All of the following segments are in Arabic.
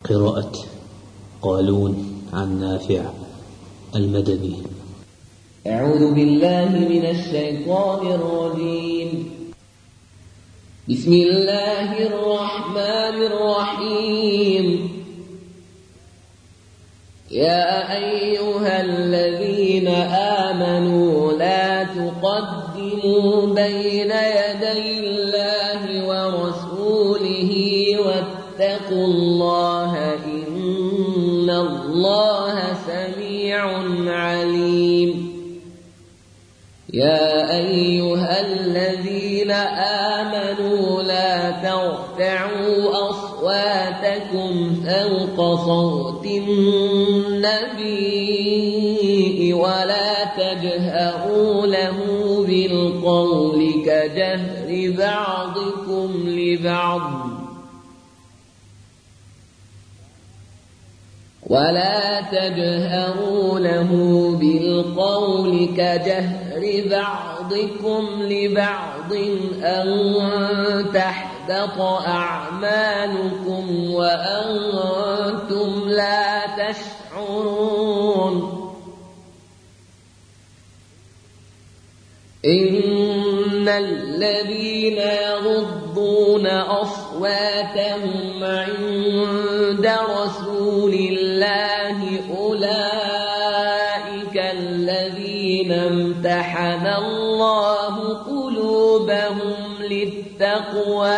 قراءة قالون عن نافع المدني. أعوذ بالله من الشيطان الرجيم. بسم الله الرحمن الرحيم. يا أيها الذين آمنوا لا تقدموا بين يدي الله ورسوله واتقوا الله إن الله سميع عليم. يا أيها الذين آمنوا لا ترفعوا أصواتكم فوق صوت النبي ولا تجهروا له بالقول كجهر بعضكم لبعض أن تحبط أعمالكم وأنتم لا تشعرون. إن الذين يغضون أصواتهم عند رسول الله أولئك الذين امتحن الله قلوبهم للتقوى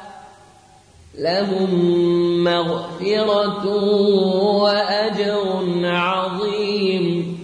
لهم مغفرة وأجر عظيم.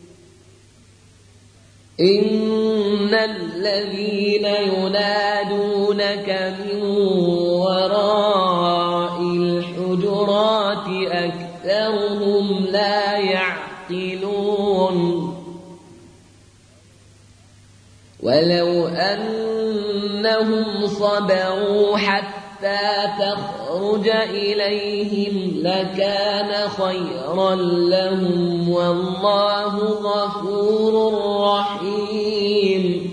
إن الذين ينادونك من وراء الحجرات أكثرهم لا يعقلون. ولو أنهم صبروا حتى تخرج إليهم لكان خيرا لهم والله غفور رحيم.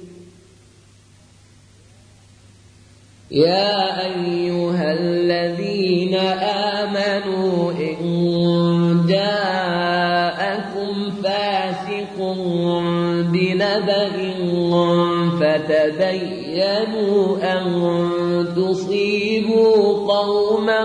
يا أيها الذين آمنوا إن جاءكم فاسق بنبأ فتبينوا أن تصيبوا قوما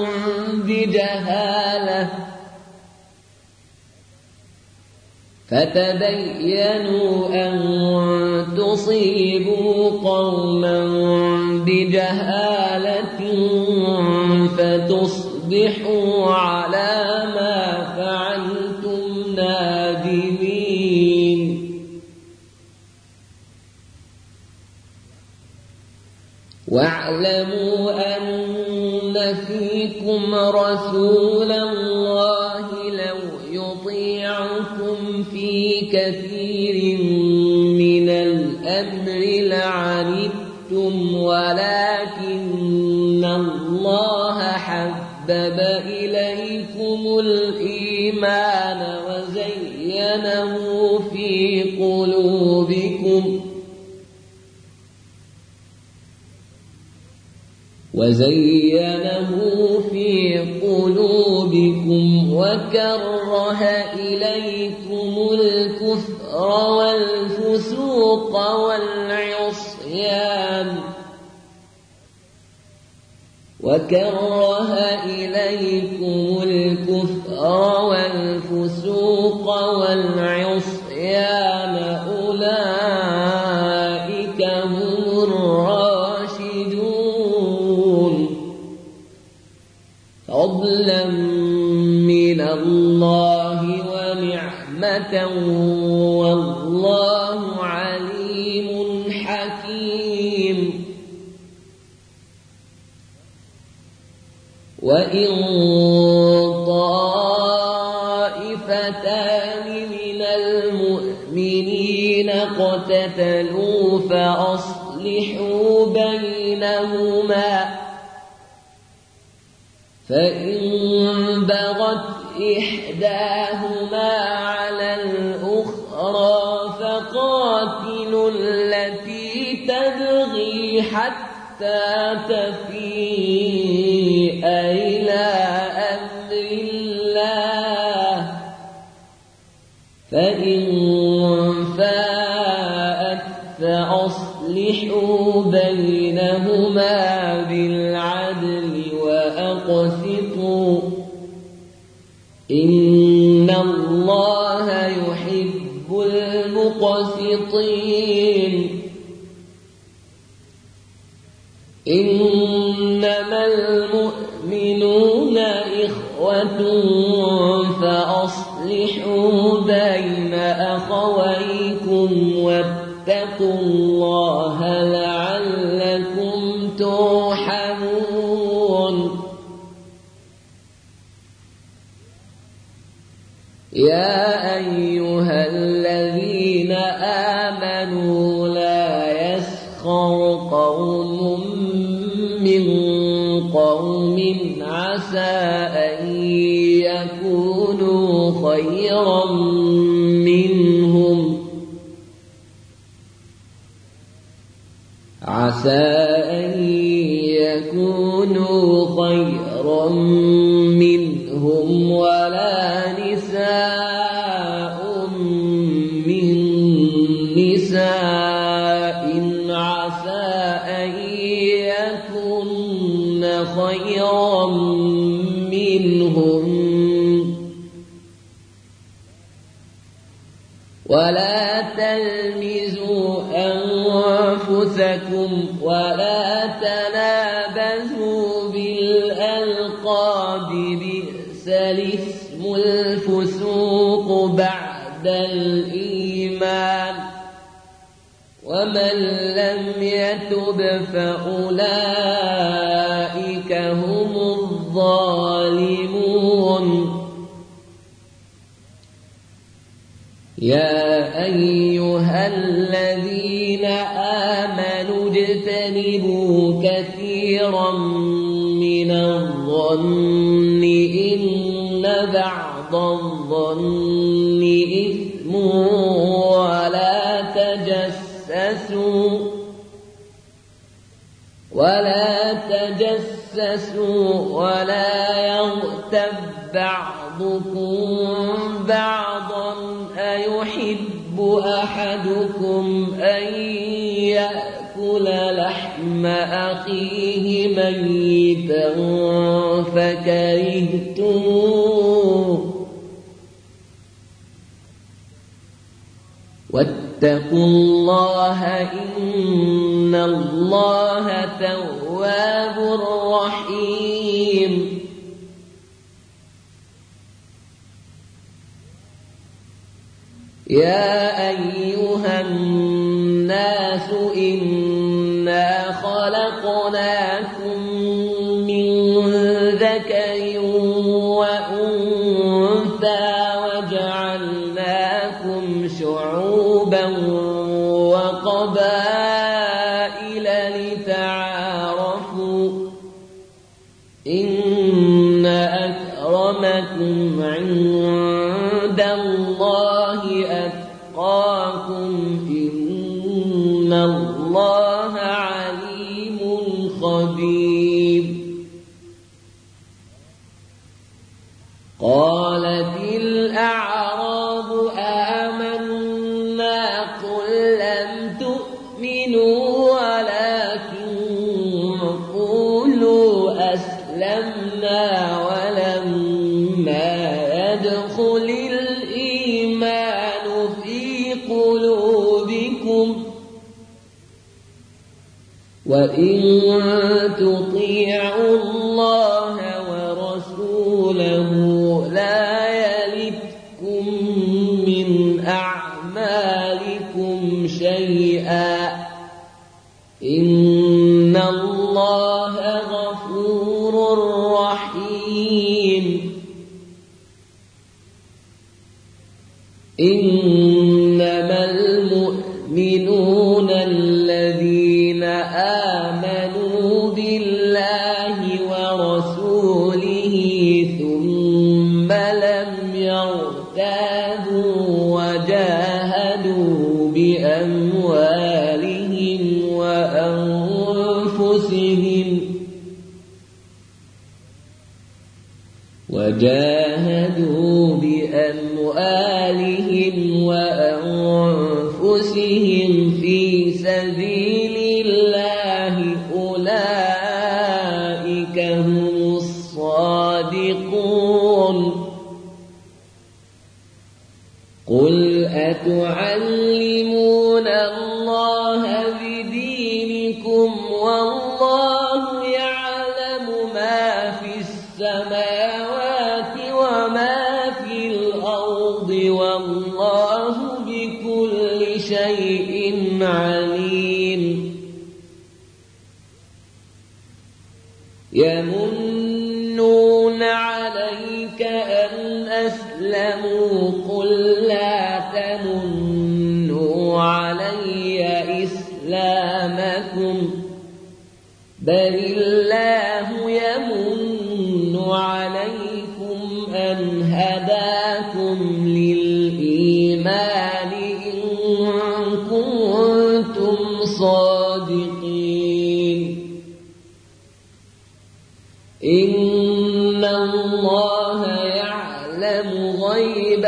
بجهالة فتصبحوا على ما فعلتم نادمين. واعلموا أن فيكم رسول الله لو يطيعكم في كثير من الأمر لعنتم ولكن الله حبب إليكم الإيمان وزينه في قلوبكم وكره إليكم الكفر والفسوق والعصيان أولئك هم الراشدون فضلا من الله ونعمة والله عليم حكيم. وإن طائفتان من المؤمنين اقتتلوا فأصلحوا بينهما فإن بغت إحداهما على الأخرى فقاتلوا التي تبغي حتى تفيء إلى فإن فاءت فأصلحوا بينهما بالعدل وأقسطوا إن الله يحب المقسطين إنما المؤمنون إخوة فأصلحوا بين أخويكم واتقوا الله لعلكم ترحمون يا أيها الذين آمنوا لا يسخر قوم من قوم عسى أن يكونوا خيرا منهم ولا نساء من نساء عسى أن يكن خيرا منهم ولا تلمزوا أنفسكم ولا تنابزوا بالألقاب بئس الاسم الفسوق بعد الإيمان ومن لم يتب فأولئك هم الظالمون يا أيها الذين آمنوا اجتنبوا كثيرا من الظن إن بعض الظن إثم ولا تجسسوا ولا يغتب بعضكم بعضا أيحب أحدكم أن يأكل لحم أخيه ميتا فكرهتموه واتقوا الله إن الله تواب رحيم يا أيها الناس إنا خلقناكم من ذكر وأنثى وجعلناكم شعوبا وقبائل لتعارفوا إن أكرمكم عند الله أتقاكم إن الله عليم خبير قالت الأعراب آمنا قل لم تؤمنوا ولكن قولوا أسلمنا ولما يدخل الإيمان في قلوبكم وإن تطيعوا الله ورسوله لا يلتكم من أعمالكم شيئا إن الله غفور رحيم إنما المؤمنون الذين آمنوا بالله ورسوله ثم لم يرتابوا وجاهدوا بأموالهم أنفسهم في سبيل الله أولئك هم الصادقون. قل أتعلمون الله بدينكم والله يعلم ما في السماوات وما في الأرض والله بكل شيء عليم. يمنون عليك أن أسلموا قل لا تمنوا علي إسلامكم بل الله يمن عليكم أن هداكم للإيمان إن كنتم صادقين. إن الله يعلم غيب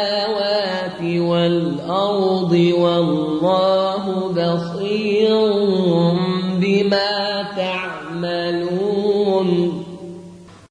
السماوات والأرض والله بصير